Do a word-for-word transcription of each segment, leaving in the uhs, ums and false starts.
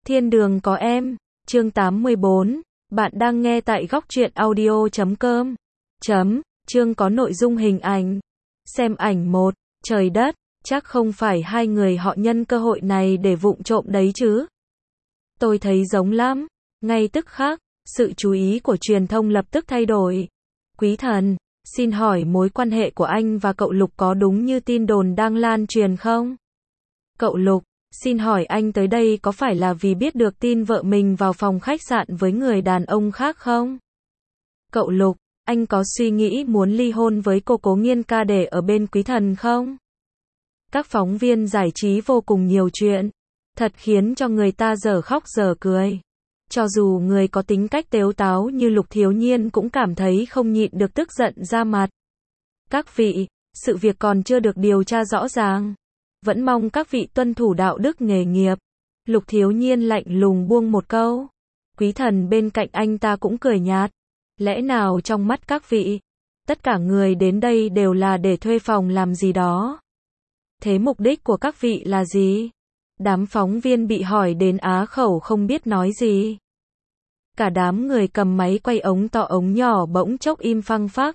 Thiên đường có em, chương tám mươi bốn, bạn đang nghe tại góc truyện audio chấm com. Chấm, chương có nội dung hình ảnh. Xem ảnh một, trời đất, chắc không phải hai người họ nhân cơ hội này để vụng trộm đấy chứ. Tôi thấy giống lắm. Ngay tức khắc, sự chú ý của truyền thông lập tức thay đổi. Quý thần, xin hỏi mối quan hệ của anh và cậu Lục có đúng như tin đồn đang lan truyền không? Cậu Lục, xin hỏi anh tới đây có phải là vì biết được tin vợ mình vào phòng khách sạn với người đàn ông khác không? Cậu Lục, anh có suy nghĩ muốn ly hôn với cô Cố Nghiên ca để ở bên quý thần không? Các phóng viên giải trí vô cùng nhiều chuyện, thật khiến cho người ta dở khóc dở cười. Cho dù người có tính cách tếu táo như Lục Thiếu Nhiên cũng cảm thấy không nhịn được tức giận ra mặt. Các vị, sự việc còn chưa được điều tra rõ ràng. Vẫn mong các vị tuân thủ đạo đức nghề nghiệp. Lục Thiếu Nhiên lạnh lùng buông một câu. Quý thần bên cạnh anh ta cũng cười nhạt. Lẽ nào trong mắt các vị, tất cả người đến đây đều là để thuê phòng làm gì đó? Thế mục đích của các vị là gì? Đám phóng viên bị hỏi đến á khẩu không biết nói gì. Cả đám người cầm máy quay ống to ống nhỏ bỗng chốc im phăng phắc.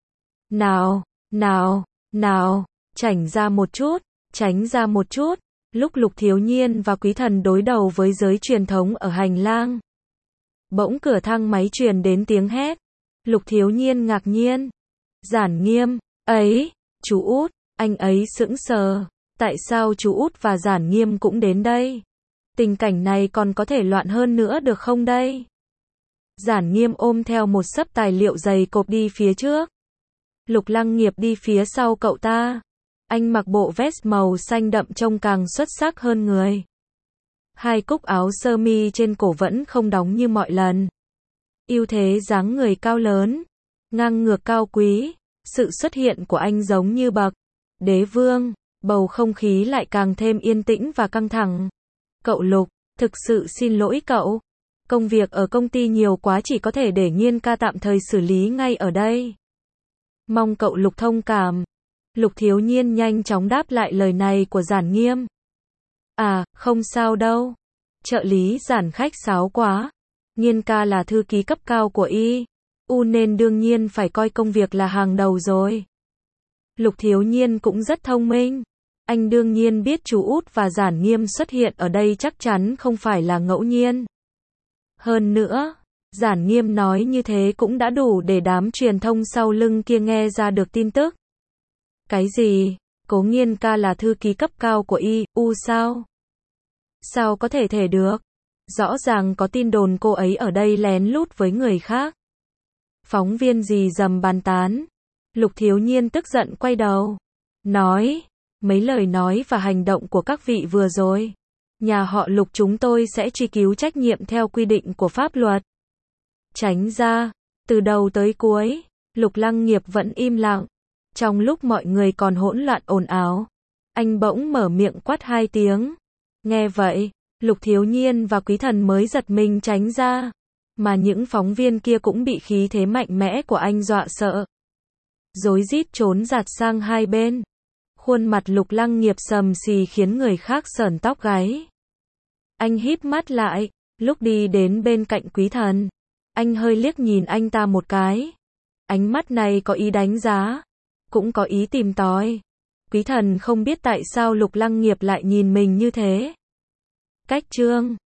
Nào, nào, nào, tránh ra một chút, tránh ra một chút. Lúc Lục Thiếu Nhiên và quý thần đối đầu với giới truyền thống ở hành lang, bỗng cửa thang máy truyền đến tiếng hét. Lục Thiếu Nhiên ngạc nhiên. Giản Nghiêm, ấy, chú Út, anh ấy sững sờ. Tại sao chú Út và Giản Nghiêm cũng đến đây? Tình cảnh này còn có thể loạn hơn nữa được không đây? Giản Nghiêm ôm theo một xấp tài liệu dày cộp đi phía trước. Lục Lăng Nghiệp đi phía sau cậu ta. Anh mặc bộ vest màu xanh đậm trông càng xuất sắc hơn người. Hai cúc áo sơ mi trên cổ vẫn không đóng như mọi lần. Ưu thế dáng người cao lớn, ngang ngược cao quý. Sự xuất hiện của anh giống như bậc đế vương. Bầu không khí lại càng thêm yên tĩnh và căng thẳng. Cậu Lục, thực sự xin lỗi cậu. Công việc ở công ty nhiều quá, chỉ có thể để Nghiên ca tạm thời xử lý ngay ở đây. Mong cậu Lục thông cảm. Lục Thiếu Nhiên nhanh chóng đáp lại lời này của Giản Nghiêm. À, không sao đâu. Trợ lý Giản khách sáo quá. Nghiên ca là thư ký cấp cao của y. U nên đương nhiên phải coi công việc là hàng đầu rồi. Lục Thiếu Nhiên cũng rất thông minh. Anh đương nhiên biết chú Út và Giản Nghiêm xuất hiện ở đây chắc chắn không phải là ngẫu nhiên. Hơn nữa, Giản Nghiêm nói như thế cũng đã đủ để đám truyền thông sau lưng kia nghe ra được tin tức. Cái gì? Cố Nghiên ca là thư ký cấp cao của y, u sao? Sao có thể thể được? Rõ ràng có tin đồn cô ấy ở đây lén lút với người khác. Phóng viên gì dầm bàn tán. Lục Thiếu Nhiên tức giận quay đầu. Nói, mấy lời nói và hành động của các vị vừa rồi, nhà họ Lục chúng tôi sẽ truy cứu trách nhiệm theo quy định của pháp luật. Tránh ra. Từ đầu tới cuối, Lục Lăng Nghiệp vẫn im lặng. Trong lúc mọi người còn hỗn loạn ồn ào, anh bỗng mở miệng quát hai tiếng. Nghe vậy, Lục Thiếu Nhiên và quý thần mới giật mình tránh ra. Mà những phóng viên kia cũng bị khí thế mạnh mẽ của anh dọa sợ. Rối rít trốn giạt sang hai bên. Khuôn mặt Lục Lăng Nghiệp sầm xì khiến người khác sởn tóc gáy. Anh híp mắt lại, lúc đi đến bên cạnh quý thần, anh hơi liếc nhìn anh ta một cái. Ánh mắt này có ý đánh giá, cũng có ý tìm tòi. Quý thần không biết tại sao Lục Lăng Nghiệp lại nhìn mình như thế. Cách chương